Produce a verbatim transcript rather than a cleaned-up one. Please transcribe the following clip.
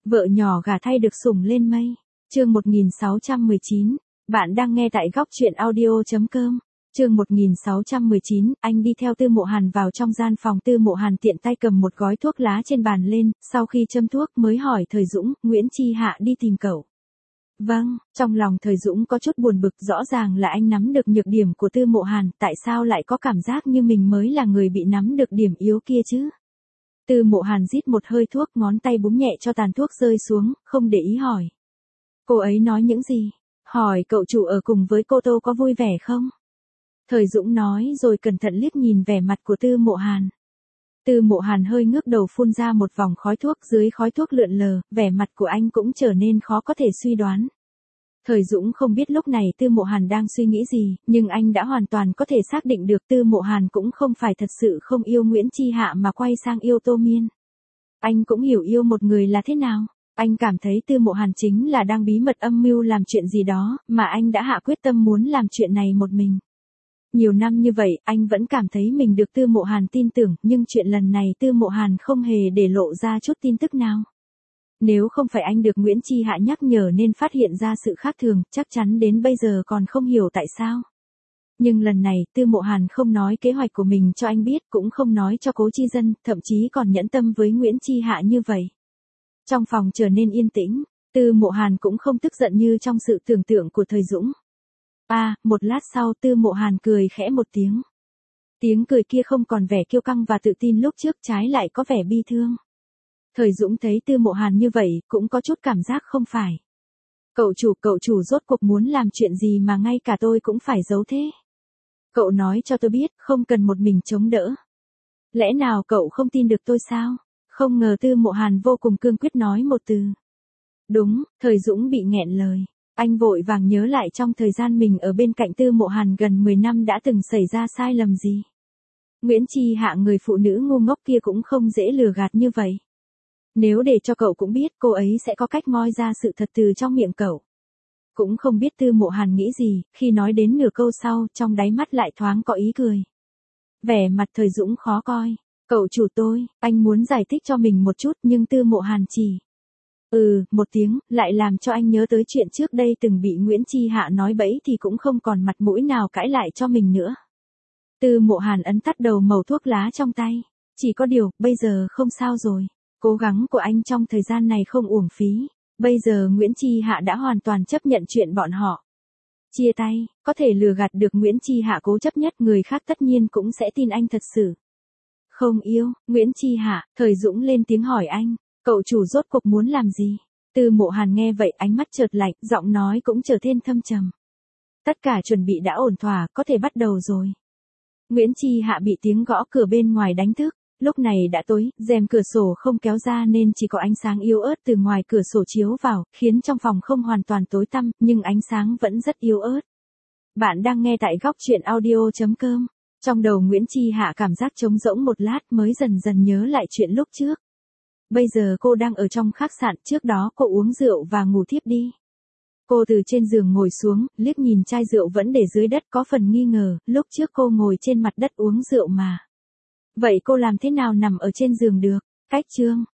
Vợ nhỏ gả thay được sủng lên mây. Chương một nghìn sáu trăm mười chín. Bạn đang nghe tại góc truyện audio chấm com. Chương một nghìn sáu trăm mười chín, anh đi theo Tư Mộ Hàn vào trong gian phòng. Tư Mộ Hàn tiện tay cầm một gói thuốc lá trên bàn lên, sau khi châm thuốc mới hỏi Thời Dũng, Nguyễn Chi Hạ đi tìm cậu. Vâng, trong lòng Thời Dũng có chút buồn bực, rõ ràng là anh nắm được nhược điểm của Tư Mộ Hàn, tại sao lại có cảm giác như mình mới là người bị nắm được điểm yếu kia chứ? Tư Mộ Hàn rít một hơi thuốc, ngón tay búng nhẹ cho tàn thuốc rơi xuống, không để ý hỏi. Cô ấy nói những gì? Hỏi cậu chủ ở cùng với cô Tô có vui vẻ không? Thời Dũng nói rồi cẩn thận liếc nhìn vẻ mặt của Tư Mộ Hàn. Tư Mộ Hàn hơi ngước đầu phun ra một vòng khói thuốc, dưới khói thuốc lượn lờ, vẻ mặt của anh cũng trở nên khó có thể suy đoán. Thời Dũng không biết lúc này Tư Mộ Hàn đang suy nghĩ gì, nhưng anh đã hoàn toàn có thể xác định được Tư Mộ Hàn cũng không phải thật sự không yêu Nguyễn Chi Hạ mà quay sang yêu Tô Miên. Anh cũng hiểu yêu một người là thế nào. Anh cảm thấy Tư Mộ Hàn chính là đang bí mật âm mưu làm chuyện gì đó, mà anh đã hạ quyết tâm muốn làm chuyện này một mình. Nhiều năm như vậy, anh vẫn cảm thấy mình được Tư Mộ Hàn tin tưởng, nhưng chuyện lần này Tư Mộ Hàn không hề để lộ ra chút tin tức nào. Nếu không phải anh được Nguyễn Chi Hạ nhắc nhở nên phát hiện ra sự khác thường, chắc chắn đến bây giờ còn không hiểu tại sao. Nhưng lần này, Tư Mộ Hàn không nói kế hoạch của mình cho anh biết, cũng không nói cho Cố Chi Dân, thậm chí còn nhẫn tâm với Nguyễn Chi Hạ như vậy. Trong phòng trở nên yên tĩnh, Tư Mộ Hàn cũng không tức giận như trong sự tưởng tượng của Thời Dũng. À, một lát sau Tư Mộ Hàn cười khẽ một tiếng. Tiếng cười kia không còn vẻ kiêu căng và tự tin lúc trước, trái lại có vẻ bi thương. Thời Dũng thấy Tư Mộ Hàn như vậy, cũng có chút cảm giác không phải. Cậu chủ, cậu chủ rốt cuộc muốn làm chuyện gì mà ngay cả tôi cũng phải giấu thế? Cậu nói cho tôi biết, không cần một mình chống đỡ. Lẽ nào cậu không tin được tôi sao? Không ngờ Tư Mộ Hàn vô cùng cương quyết nói một từ. Đúng, Thời Dũng bị nghẹn lời. Anh vội vàng nhớ lại trong thời gian mình ở bên cạnh Tư Mộ Hàn gần mười năm đã từng xảy ra sai lầm gì. Nguyễn Chi Hạ, người phụ nữ ngu ngốc kia cũng không dễ lừa gạt như vậy. Nếu để cho cậu cũng biết, cô ấy sẽ có cách moi ra sự thật từ trong miệng cậu. Cũng không biết Tư Mộ Hàn nghĩ gì, khi nói đến nửa câu sau, trong đáy mắt lại thoáng có ý cười. Vẻ mặt Thời Dũng khó coi. Cậu chủ tôi, anh muốn giải thích cho mình một chút, nhưng Tư Mộ Hàn chỉ. Ừ, một tiếng, lại làm cho anh nhớ tới chuyện trước đây từng bị Nguyễn Chi Hạ nói bẫy thì cũng không còn mặt mũi nào cãi lại cho mình nữa. Tư Mộ Hàn ấn tắt đầu mẩu thuốc lá trong tay. Chỉ có điều, bây giờ không sao rồi. Cố gắng của anh trong thời gian này không uổng phí. Bây giờ Nguyễn Chi Hạ đã hoàn toàn chấp nhận chuyện bọn họ. Chia tay, có thể lừa gạt được Nguyễn Chi Hạ cố chấp nhất, người khác tất nhiên cũng sẽ tin anh thật sự. Không yêu, Nguyễn Chi Hạ, Thời Dũng lên tiếng hỏi anh. Cậu chủ rốt cuộc muốn làm gì? Tư Mộ Hàn nghe vậy ánh mắt chợt lạnh, giọng nói cũng trở thêm thâm trầm. Tất cả chuẩn bị đã ổn thỏa, có thể bắt đầu rồi. Nguyễn Chi Hạ bị tiếng gõ cửa bên ngoài đánh thức. Lúc này đã tối, rèm cửa sổ không kéo ra nên chỉ có ánh sáng yếu ớt từ ngoài cửa sổ chiếu vào, khiến trong phòng không hoàn toàn tối tăm, nhưng ánh sáng vẫn rất yếu ớt. Bạn đang nghe tại góc truyện audio chấm com. Trong đầu Nguyễn Chi Hạ cảm giác trống rỗng một lát mới dần dần nhớ lại chuyện lúc trước. Bây giờ cô đang ở trong khách sạn, trước đó cô uống rượu và ngủ thiếp đi. Cô từ trên giường ngồi xuống, liếc nhìn chai rượu vẫn để dưới đất, có phần nghi ngờ, lúc trước cô ngồi trên mặt đất uống rượu mà. Vậy cô làm thế nào nằm ở trên giường được? Cách chương.